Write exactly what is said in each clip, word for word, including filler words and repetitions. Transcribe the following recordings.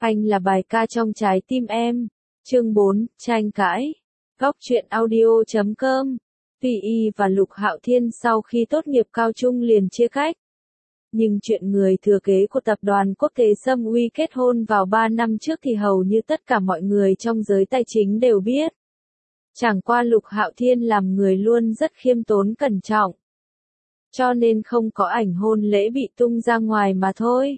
Anh là bài ca trong trái tim em. Chương bốn, tranh cãi. Góc truyện audio chấm com. Tuy Y và Lục Hạo Thiên sau khi tốt nghiệp cao trung liền chia cách. Nhưng chuyện người thừa kế của tập đoàn quốc tế Sâm Uy kết hôn vào ba năm trước thì hầu như tất cả mọi người trong giới tài chính đều biết. Chẳng qua Lục Hạo Thiên làm người luôn rất khiêm tốn cẩn trọng. Cho nên không có ảnh hôn lễ bị tung ra ngoài mà thôi.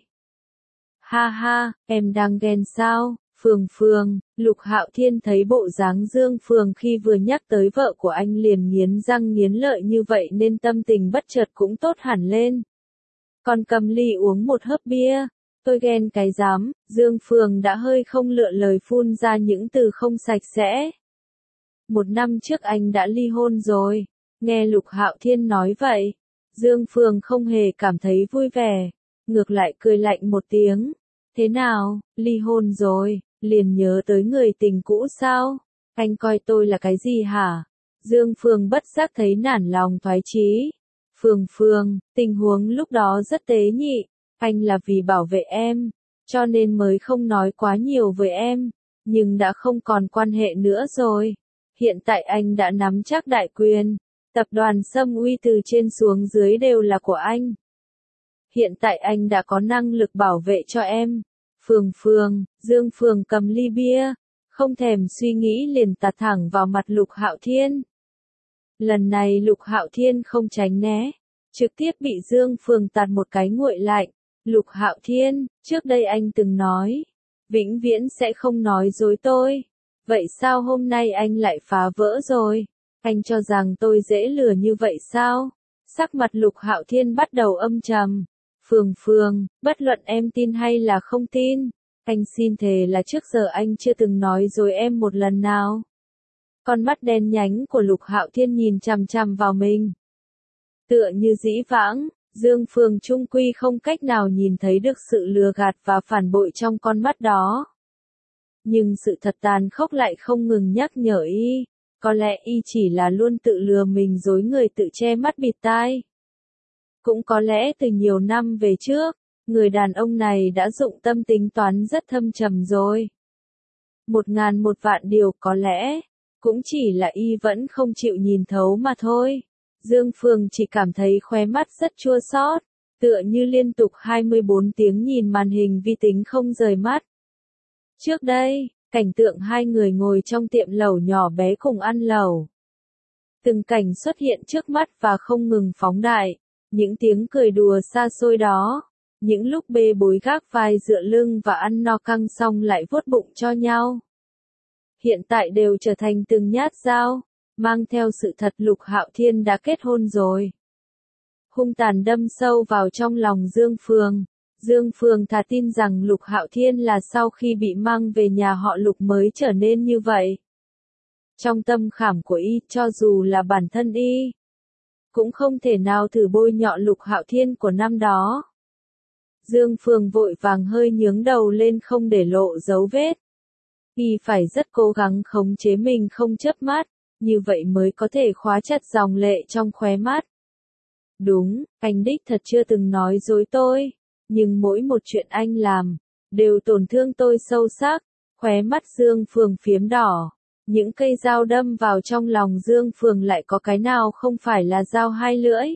Ha ha, em đang ghen sao, Phương Phương? Lục Hạo Thiên thấy bộ dáng Dương Phương khi vừa nhắc tới vợ của anh liền nghiến răng nghiến lợi như vậy nên tâm tình bất chợt cũng tốt hẳn lên. Còn cầm ly uống một hớp bia. Tôi ghen cái dám, Dương Phương đã hơi không lựa lời phun ra những từ không sạch sẽ. Một năm trước anh đã ly hôn rồi. Nghe Lục Hạo Thiên nói vậy, Dương Phương không hề cảm thấy vui vẻ, ngược lại cười lạnh một tiếng. Thế nào, ly hôn rồi, liền nhớ tới người tình cũ sao? Anh coi tôi là cái gì hả? Dương Phương bất giác thấy nản lòng thoái chí. Phương Phương, tình huống lúc đó rất tế nhị, anh là vì bảo vệ em, cho nên mới không nói quá nhiều với em, nhưng đã không còn quan hệ nữa rồi. Hiện tại anh đã nắm chắc đại quyền, tập đoàn Sâm Uy từ trên xuống dưới đều là của anh. Hiện tại anh đã có năng lực bảo vệ cho em. Phương Phương, Dương Phương cầm ly bia, không thèm suy nghĩ liền tạt thẳng vào mặt Lục Hạo Thiên. Lần này Lục Hạo Thiên không tránh né, trực tiếp bị Dương Phương tạt một cái nguội lạnh. Lục Hạo Thiên, trước đây anh từng nói, vĩnh viễn sẽ không nói dối tôi. Vậy sao hôm nay anh lại phá vỡ rồi? Anh cho rằng tôi dễ lừa như vậy sao? Sắc mặt Lục Hạo Thiên bắt đầu âm trầm. Phương Phương, bất luận em tin hay là không tin, anh xin thề là trước giờ anh chưa từng nói dối em một lần nào. Con mắt đen nhánh của Lục Hạo Thiên nhìn chằm chằm vào mình. Tựa như dĩ vãng, Dương Phương trung quy không cách nào nhìn thấy được sự lừa gạt và phản bội trong con mắt đó. Nhưng sự thật tàn khốc lại không ngừng nhắc nhở y, có lẽ y chỉ là luôn tự lừa mình dối người tự che mắt bịt tai. Cũng có lẽ từ nhiều năm về trước, người đàn ông này đã dụng tâm tính toán rất thâm trầm rồi. Một ngàn một vạn điều có lẽ, cũng chỉ là y vẫn không chịu nhìn thấu mà thôi. Dương Phương chỉ cảm thấy khóe mắt rất chua xót, tựa như liên tục hai mươi bốn tiếng nhìn màn hình vi tính không rời mắt. Trước đây, cảnh tượng hai người ngồi trong tiệm lẩu nhỏ bé cùng ăn lẩu. Từng cảnh xuất hiện trước mắt và không ngừng phóng đại. Những tiếng cười đùa xa xôi đó, những lúc bê bối gác vai dựa lưng và ăn no căng xong lại vuốt bụng cho nhau. Hiện tại đều trở thành từng nhát dao, mang theo sự thật Lục Hạo Thiên đã kết hôn rồi. Hung tàn đâm sâu vào trong lòng Dương Phương. Dương Phương thà tin rằng Lục Hạo Thiên là sau khi bị mang về nhà họ Lục mới trở nên như vậy. Trong tâm khảm của y, cho dù là bản thân y, cũng không thể nào thử bôi nhọ Lục Hạo Thiên của năm đó. Dương Phương vội vàng hơi nhướng đầu lên không để lộ dấu vết. Y phải rất cố gắng khống chế mình không chớp mắt, như vậy mới có thể khóa chặt dòng lệ trong khóe mắt. Đúng, anh đích thật chưa từng nói dối tôi, nhưng mỗi một chuyện anh làm, đều tổn thương tôi sâu sắc. Khóe mắt Dương Phương phiếm đỏ. Những cây dao đâm vào trong lòng Dương Phương lại có cái nào không phải là dao hai lưỡi.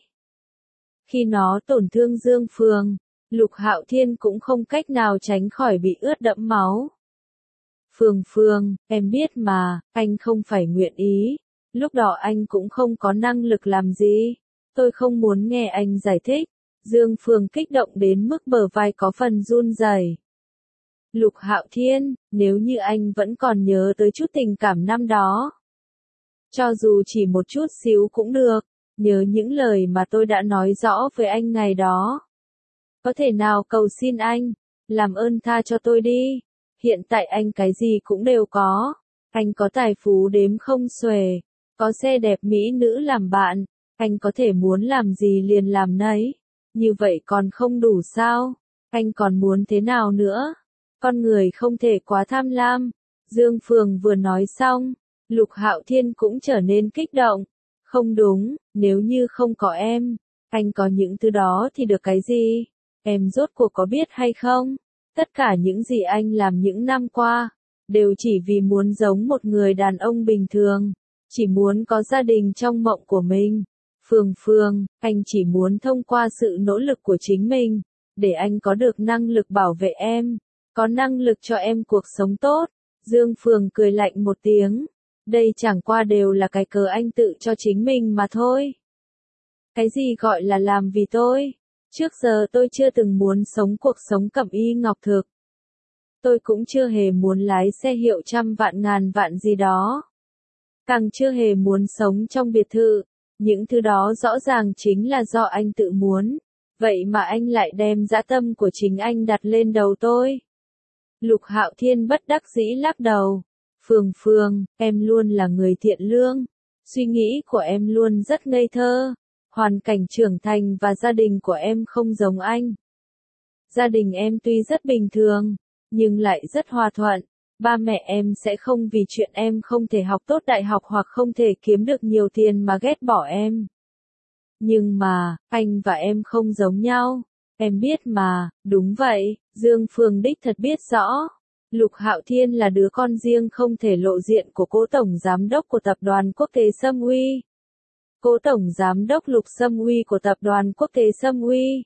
Khi nó tổn thương Dương Phương, Lục Hạo Thiên cũng không cách nào tránh khỏi bị ướt đẫm máu. Phương Phương, em biết mà, anh không phải nguyện ý. Lúc đó anh cũng không có năng lực làm gì. Tôi không muốn nghe anh giải thích. Dương Phương kích động đến mức bờ vai có phần run rẩy. Lục Hạo Thiên, nếu như anh vẫn còn nhớ tới chút tình cảm năm đó, cho dù chỉ một chút xíu cũng được, nhớ những lời mà tôi đã nói rõ với anh ngày đó. Có thể nào cầu xin anh, làm ơn tha cho tôi đi. Hiện tại anh cái gì cũng đều có. Anh có tài phú đếm không xuể, có xe đẹp mỹ nữ làm bạn, anh có thể muốn làm gì liền làm nấy. Như vậy còn không đủ sao? Anh còn muốn thế nào nữa? Con người không thể quá tham lam. Dương Phương vừa nói xong, Lục Hạo Thiên cũng trở nên kích động. Không đúng, nếu như không có em, anh có những thứ đó thì được cái gì? Em rốt cuộc có biết hay không? Tất cả những gì anh làm những năm qua, đều chỉ vì muốn giống một người đàn ông bình thường, chỉ muốn có gia đình trong mộng của mình. Phương Phương, anh chỉ muốn thông qua sự nỗ lực của chính mình, để anh có được năng lực bảo vệ em, có năng lực cho em cuộc sống tốt. Dương Phương cười lạnh một tiếng. Đây chẳng qua đều là cái cớ anh tự cho chính mình mà thôi. Cái gì gọi là làm vì tôi? Trước giờ tôi chưa từng muốn sống cuộc sống cẩm y ngọc thực. Tôi cũng chưa hề muốn lái xe hiệu trăm vạn ngàn vạn gì đó. Càng chưa hề muốn sống trong biệt thự. Những thứ đó rõ ràng chính là do anh tự muốn. Vậy mà anh lại đem dã tâm của chính anh đặt lên đầu tôi. Lục Hạo Thiên bất đắc dĩ lắc đầu. Phương Phương, em luôn là người thiện lương. Suy nghĩ của em luôn rất ngây thơ. Hoàn cảnh trưởng thành và gia đình của em không giống anh. Gia đình em tuy rất bình thường, nhưng lại rất hòa thuận. Ba mẹ em sẽ không vì chuyện em không thể học tốt đại học hoặc không thể kiếm được nhiều tiền mà ghét bỏ em. Nhưng mà, anh và em không giống nhau. Em biết mà, đúng vậy, Dương Phương đích thật biết rõ. Lục Hạo Thiên là đứa con riêng không thể lộ diện của cố tổng giám đốc của tập đoàn Quốc tế Sâm Uy. Cố tổng giám đốc Lục Sâm Uy của tập đoàn Quốc tế Sâm Uy.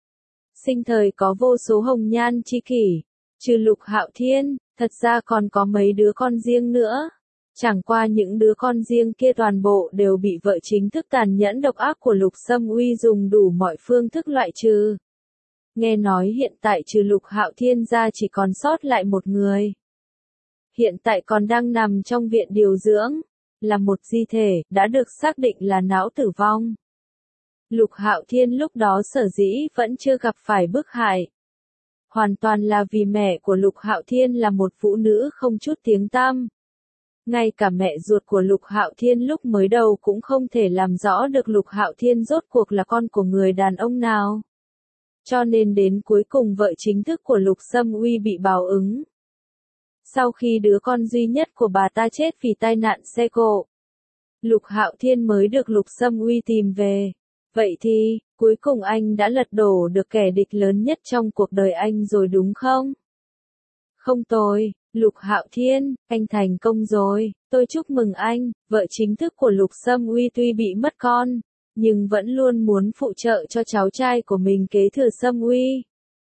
Sinh thời có vô số hồng nhan chi kỷ, trừ Lục Hạo Thiên, thật ra còn có mấy đứa con riêng nữa. Chẳng qua những đứa con riêng kia toàn bộ đều bị vợ chính thức tàn nhẫn độc ác của Lục Sâm Uy dùng đủ mọi phương thức loại trừ. Nghe nói hiện tại trừ Lục Hạo Thiên ra chỉ còn sót lại một người. Hiện tại còn đang nằm trong viện điều dưỡng, là một di thể, đã được xác định là não tử vong. Lục Hạo Thiên lúc đó sở dĩ vẫn chưa gặp phải bức hại. Hoàn toàn là vì mẹ của Lục Hạo Thiên là một phụ nữ không chút tiếng tăm. Ngay cả mẹ ruột của Lục Hạo Thiên lúc mới đầu cũng không thể làm rõ được Lục Hạo Thiên rốt cuộc là con của người đàn ông nào. Cho nên đến cuối cùng vợ chính thức của Lục Sâm Uy bị báo ứng. Sau khi đứa con duy nhất của bà ta chết vì tai nạn xe cộ, Lục Hạo Thiên mới được Lục Sâm Uy tìm về. Vậy thì, cuối cùng anh đã lật đổ được kẻ địch lớn nhất trong cuộc đời anh rồi đúng không? Không tồi, Lục Hạo Thiên, anh thành công rồi, tôi chúc mừng anh. Vợ chính thức của Lục Sâm Uy tuy bị mất con, nhưng vẫn luôn muốn phụ trợ cho cháu trai của mình kế thừa Sâm Uy.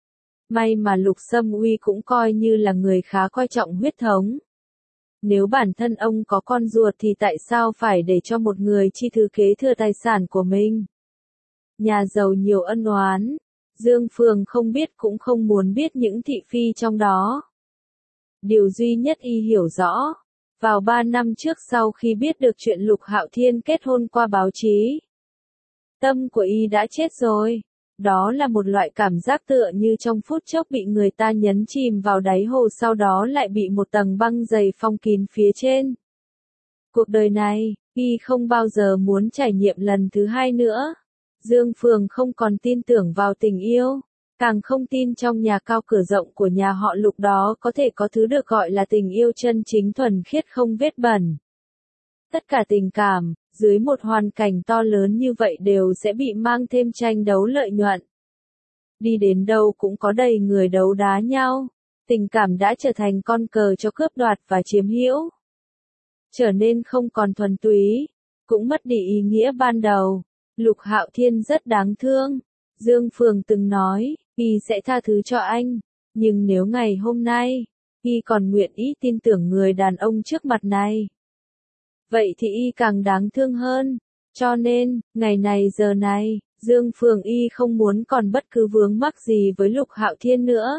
May mà Lục Sâm Uy cũng coi như là người khá coi trọng huyết thống. Nếu bản thân ông có con ruột thì tại sao phải để cho một người chi thứ kế thừa tài sản của mình? Nhà giàu nhiều ân oán, Dương Phương không biết cũng không muốn biết những thị phi trong đó. Điều duy nhất y hiểu rõ, vào ba năm trước sau khi biết được chuyện Lục Hạo Thiên kết hôn qua báo chí, tâm của y đã chết rồi. Đó là một loại cảm giác tựa như trong phút chốc bị người ta nhấn chìm vào đáy hồ sau đó lại bị một tầng băng dày phong kín phía trên. Cuộc đời này, y không bao giờ muốn trải nghiệm lần thứ hai nữa. Dương Phương không còn tin tưởng vào tình yêu, càng không tin trong nhà cao cửa rộng của nhà họ Lục đó có thể có thứ được gọi là tình yêu chân chính thuần khiết không vết bẩn. Tất cả tình cảm, dưới một hoàn cảnh to lớn như vậy đều sẽ bị mang thêm tranh đấu lợi nhuận. Đi đến đâu cũng có đầy người đấu đá nhau, tình cảm đã trở thành con cờ cho cướp đoạt và chiếm hữu. Trở nên không còn thuần túy, cũng mất đi ý nghĩa ban đầu. Lục Hạo Thiên rất đáng thương. Dương Phương từng nói, y sẽ tha thứ cho anh, nhưng nếu ngày hôm nay, y còn nguyện ý tin tưởng người đàn ông trước mặt này, vậy thì y càng đáng thương hơn. Cho nên, ngày này giờ này, Dương Phương y không muốn còn bất cứ vướng mắc gì với Lục Hạo Thiên nữa.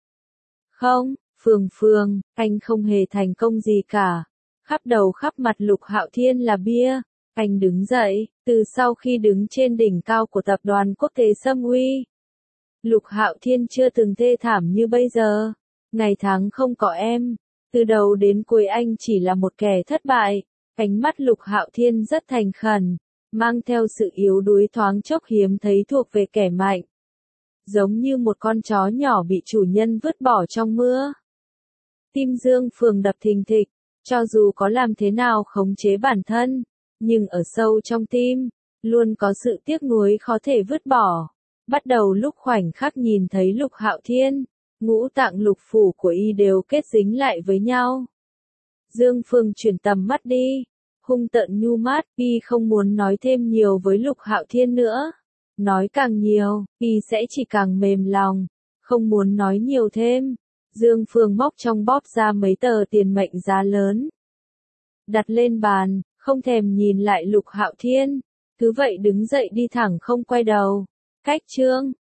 Không, Phương Phương, anh không hề thành công gì cả. Khắp đầu khắp mặt Lục Hạo Thiên là bia. Anh đứng dậy, từ sau khi đứng trên đỉnh cao của tập đoàn Quốc tế Sâm Uy. Lục Hạo Thiên chưa từng thê thảm như bây giờ. Ngày tháng không có em, từ đầu đến cuối anh chỉ là một kẻ thất bại. Ánh mắt Lục Hạo Thiên rất thành khẩn, mang theo sự yếu đuối thoáng chốc hiếm thấy thuộc về kẻ mạnh. Giống như một con chó nhỏ bị chủ nhân vứt bỏ trong mưa. Tim Dương Phương đập thình thịch, cho dù có làm thế nào khống chế bản thân, nhưng ở sâu trong tim, luôn có sự tiếc nuối khó thể vứt bỏ. Bắt đầu lúc khoảnh khắc nhìn thấy Lục Hạo Thiên, ngũ tạng lục phủ của y đều kết dính lại với nhau. Dương Phương chuyển tầm mắt đi, hung tợn nhu mát, y không muốn nói thêm nhiều với Lục Hạo Thiên nữa. Nói càng nhiều, y sẽ chỉ càng mềm lòng, không muốn nói nhiều thêm. Dương Phương móc trong bóp ra mấy tờ tiền mệnh giá lớn. Đặt lên bàn, không thèm nhìn lại Lục Hạo Thiên, cứ vậy đứng dậy đi thẳng không quay đầu. Cách chương